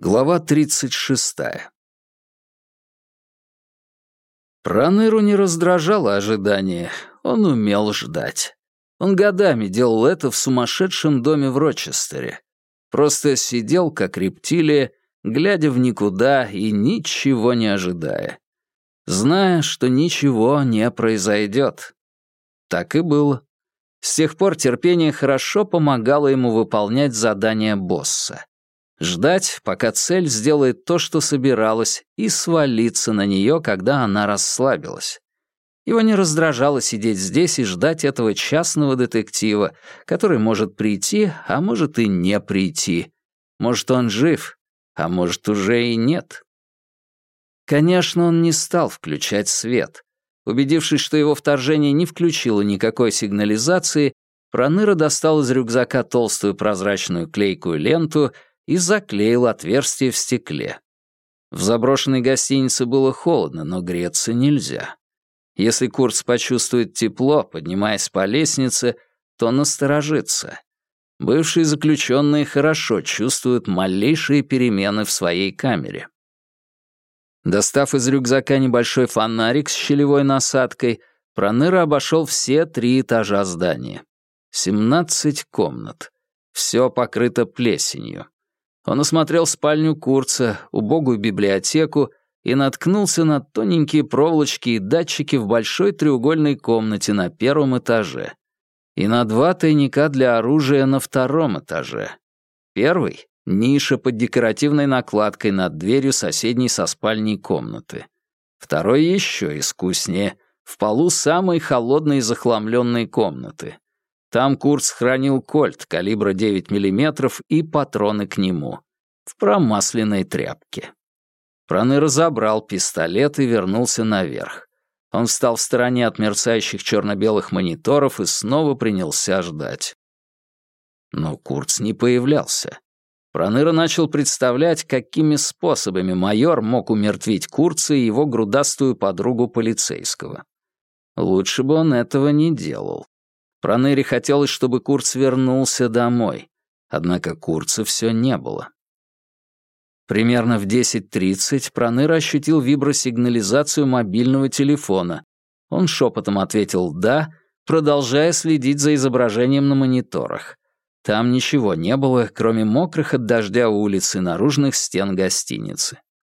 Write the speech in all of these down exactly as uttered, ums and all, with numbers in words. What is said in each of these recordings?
Глава тридцать шестая. Проныру не раздражало ожидание, он умел ждать. Он годами делал это в сумасшедшем доме в Рочестере. Просто сидел, как рептилия, глядя в никуда и ничего не ожидая. Зная, что ничего не произойдет. Так и было. С тех пор терпение хорошо помогало ему выполнять задания босса. Ждать, пока цель сделает то, что собиралась, и свалиться на нее, когда она расслабилась. Его не раздражало сидеть здесь и ждать этого частного детектива, который может прийти, а может и не прийти. Может, он жив, а может, уже и нет. Конечно, он не стал включать свет. Убедившись, что его вторжение не включило никакой сигнализации, Проныра достал из рюкзака толстую прозрачную клейкую ленту и заклеил отверстие в стекле. В заброшенной гостинице было холодно, но греться нельзя. Если Курц почувствует тепло, поднимаясь по лестнице, то насторожится. Бывшие заключенные хорошо чувствуют малейшие перемены в своей камере. Достав из рюкзака небольшой фонарик с щелевой насадкой, Проныра обошел все три этажа здания. Семнадцать комнат. Все покрыто плесенью. Он осмотрел спальню Курца, убогую библиотеку и наткнулся на тоненькие проволочки и датчики в большой треугольной комнате на первом этаже и на два тайника для оружия на втором этаже. Первый — ниша под декоративной накладкой над дверью соседней со спальней комнаты. Второй еще искуснее — в полу самой холодной и захламленной комнаты. Там Курц хранил кольт калибра девять миллиметров и патроны к нему. В промасленной тряпке. Проныра забрал пистолет и вернулся наверх. Он встал в стороне от мерцающих черно-белых мониторов и снова принялся ждать. Но Курц не появлялся. Проныра начал представлять, какими способами майор мог умертвить Курца и его грудастую подругу полицейского. Лучше бы он этого не делал. Проныре хотелось, чтобы Курц вернулся домой. Однако Курца все не было. Примерно в десять тридцать Проныра ощутил вибросигнализацию мобильного телефона. Он шепотом ответил «да», продолжая следить за изображением на мониторах. Там ничего не было, кроме мокрых от дождя улиц и наружных стен гостиницы.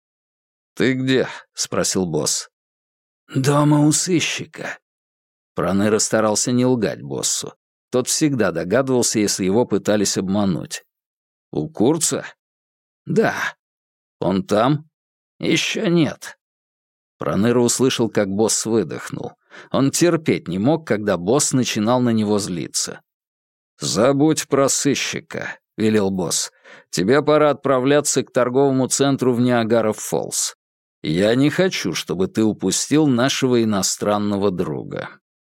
«Ты где?» — спросил босс. «Дома у сыщика». Проныра старался не лгать боссу. Тот всегда догадывался, если его пытались обмануть. «У Курца?» «Да». «Он там?» «Еще нет». Проныра услышал, как босс выдохнул. Он терпеть не мог, когда босс начинал на него злиться. «Забудь про сыщика», — велел босс. «Тебе пора отправляться к торговому центру в Ниагара-Фоллс. Я не хочу, чтобы ты упустил нашего иностранного друга».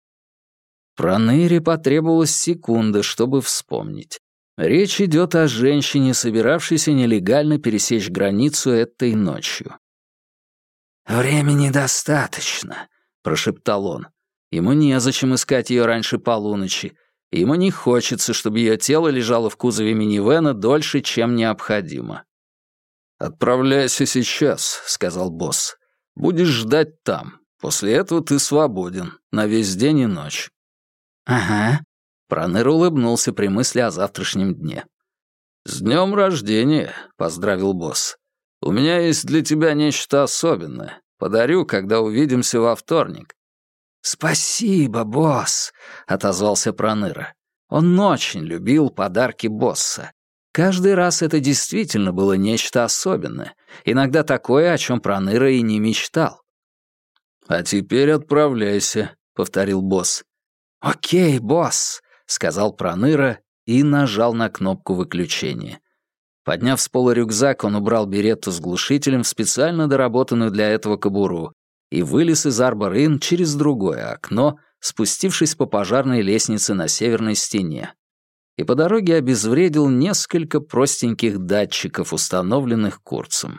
Проныре потребовалась секунда, чтобы вспомнить. Речь идет о женщине, собиравшейся нелегально пересечь границу этой ночью. «Времени достаточно», — прошептал он. Ему незачем искать ее раньше полуночи, и ему не хочется, чтобы ее тело лежало в кузове минивэна дольше, чем необходимо. «Отправляйся сейчас», — сказал босс. «Будешь ждать там. После этого ты свободен. На весь день и ночь». «Ага». Проныра улыбнулся при мысли о завтрашнем дне. «С днем рождения», — поздравил босс. «У меня есть для тебя нечто особенное. Подарю, когда увидимся во вторник». «Спасибо, босс», — отозвался Проныра. Он очень любил подарки босса. Каждый раз это действительно было нечто особенное, иногда такое, о чем Проныра и не мечтал. «А теперь отправляйся», — повторил босс. «Окей, босс», — сказал Проныра и нажал на кнопку выключения. Подняв с пола рюкзак, он убрал беретту с глушителем в специально доработанную для этого кобуру и вылез из Арбор-Инн через другое окно, спустившись по пожарной лестнице на северной стене. И по дороге обезвредил несколько простеньких датчиков, установленных Курцем.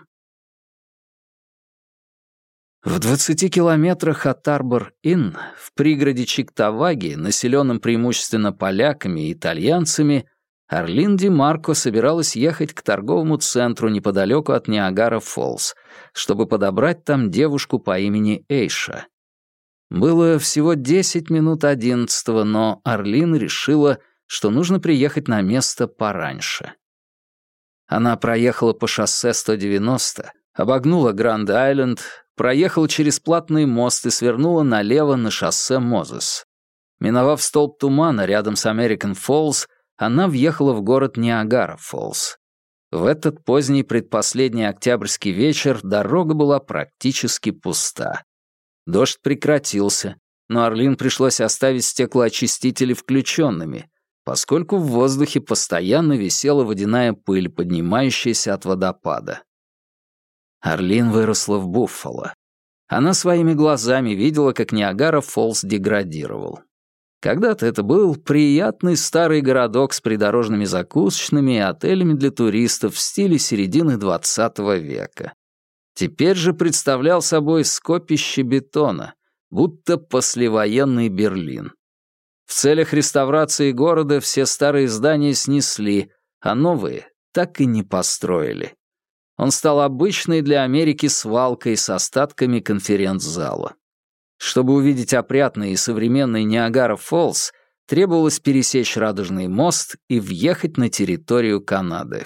В двадцати километрах от Арбор-Инн, в пригороде Чиктаваги, населенном преимущественно поляками и итальянцами, Арлин Ди Марко собиралась ехать к торговому центру неподалеку от Ниагара-Фоллс, чтобы подобрать там девушку по имени Эйша. Было всего десять минут одиннадцатого, но Арлин решила, что нужно приехать на место пораньше. Она проехала по шоссе сто девяносто, обогнула Гранд-Айленд, проехала через платный мост и свернула налево на шоссе Мозес. Миновав столб тумана рядом с Американ-Фоллс, она въехала в город Ниагара-Фоллс. В этот поздний предпоследний октябрьский вечер дорога была практически пуста. Дождь прекратился, но Арлин пришлось оставить стеклоочистители включенными, поскольку в воздухе постоянно висела водяная пыль, поднимающаяся от водопада. Арлин выросла в Буффало. Она своими глазами видела, как Ниагара-Фоллс деградировал. Когда-то это был приятный старый городок с придорожными закусочными и отелями для туристов в стиле середины двадцатого века. Теперь же представлял собой скопище бетона, будто послевоенный Берлин. В целях реставрации города все старые здания снесли, а новые так и не построили. Он стал обычной для Америки свалкой с остатками конференц-зала. Чтобы увидеть опрятный и современный Ниагара-Фоллс, требовалось пересечь Радужный мост и въехать на территорию Канады.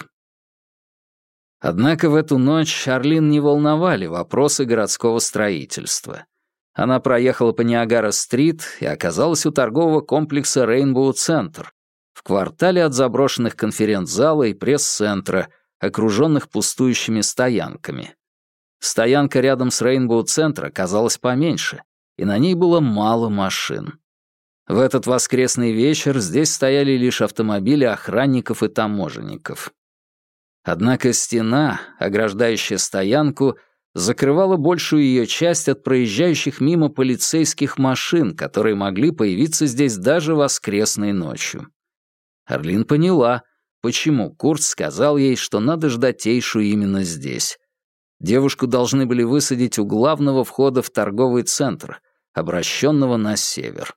Однако в эту ночь Арлин не волновали вопросы городского строительства. Она проехала по Ниагара-стрит и оказалась у торгового комплекса Рейнбоу-центр, в квартале от заброшенных конференц-зала и пресс-центра, окруженных пустующими стоянками. Стоянка рядом с Рейнбоу-центр оказалась поменьше, и на ней было мало машин. В этот воскресный вечер здесь стояли лишь автомобили охранников и таможенников. Однако стена, ограждающая стоянку, закрывала большую ее часть от проезжающих мимо полицейских машин, которые могли появиться здесь даже воскресной ночью. Арлин поняла, почему Курт сказал ей, что надо ждать Эйшу именно здесь. Девушку должны были высадить у главного входа в торговый центр, обращенного на север.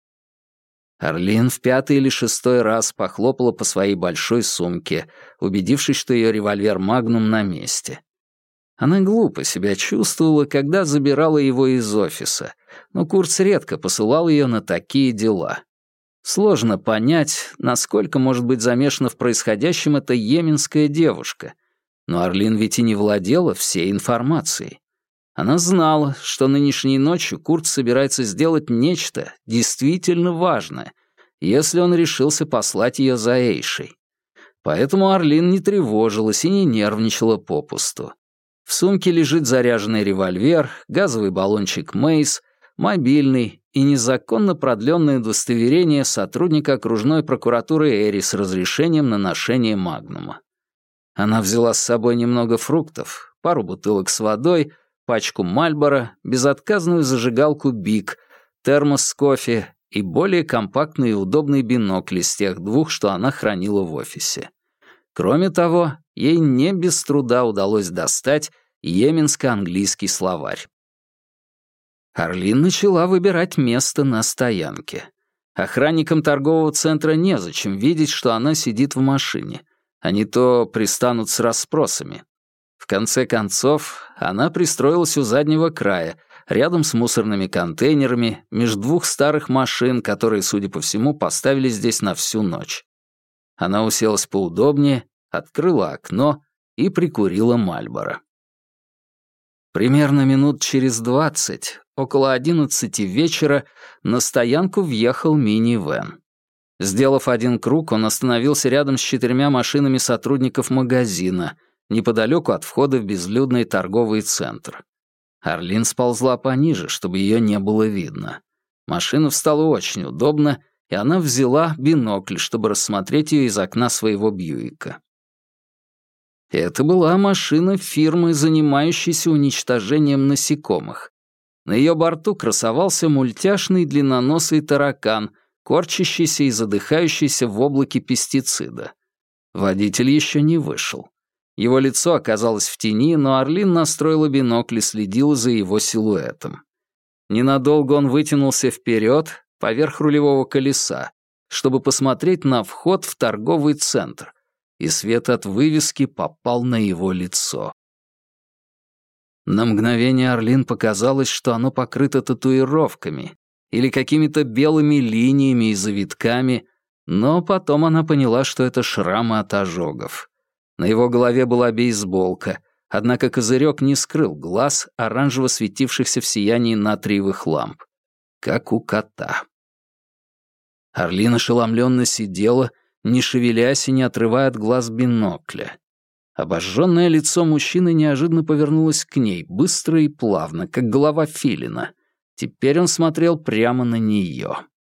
Арлин в пятый или шестой раз похлопала по своей большой сумке, убедившись, что ее револьвер «Магнум» на месте. Она глупо себя чувствовала, когда забирала его из офиса, но Курц редко посылал ее на такие дела. Сложно понять, насколько может быть замешана в происходящем эта йеменская девушка, но Арлин ведь и не владела всей информацией. Она знала, что нынешней ночью Курт собирается сделать нечто действительно важное, если он решился послать ее за Эйшей. Поэтому Арлин не тревожилась и не нервничала попусту. В сумке лежит заряженный револьвер, газовый баллончик Мейс, мобильный и незаконно продленное удостоверение сотрудника окружной прокуратуры Эри с разрешением на ношение Магнума. Она взяла с собой немного фруктов, пару бутылок с водой, пачку Мальборо, безотказную зажигалку Биг, термос с кофе и более компактный и удобный бинокль из тех двух, что она хранила в офисе. Кроме того, ей не без труда удалось достать йеменско-английский словарь. Арлин начала выбирать место на стоянке. Охранникам торгового центра незачем видеть, что она сидит в машине. Они то пристанут с расспросами. В конце концов, она пристроилась у заднего края, рядом с мусорными контейнерами, между двух старых машин, которые, судя по всему, поставили здесь на всю ночь. Она уселась поудобнее, открыла окно и прикурила Мальборо. Примерно минут через двадцать, около одиннадцати вечера, на стоянку въехал мини-вэн. Сделав один круг, он остановился рядом с четырьмя машинами сотрудников магазина, неподалеку от входа в безлюдный торговый центр. Арлин сползла пониже, чтобы ее не было видно. Машина встала очень удобно, и она взяла бинокль, чтобы рассмотреть ее из окна своего Бьюика. Это была машина фирмы, занимающейся уничтожением насекомых. На ее борту красовался мультяшный длинноносый таракан, корчащийся и задыхающийся в облаке пестицида. Водитель еще не вышел. Его лицо оказалось в тени, но Арлин настроила бинокль и следила за его силуэтом. Ненадолго он вытянулся вперед, поверх рулевого колеса, чтобы посмотреть на вход в торговый центр, и свет от вывески попал на его лицо. На мгновение Арлин показалось, что оно покрыто татуировками или какими-то белыми линиями и завитками, но потом она поняла, что это шрамы от ожогов. На его голове была бейсболка, однако козырек не скрыл глаз, оранжево светившихся в сиянии натриевых ламп, как у кота. Арлин ошеломленно сидела, не шевелясь и не отрывая от глаз бинокля. Обожженное лицо мужчины неожиданно повернулось к ней, быстро и плавно, как голова филина. Теперь он смотрел прямо на нее.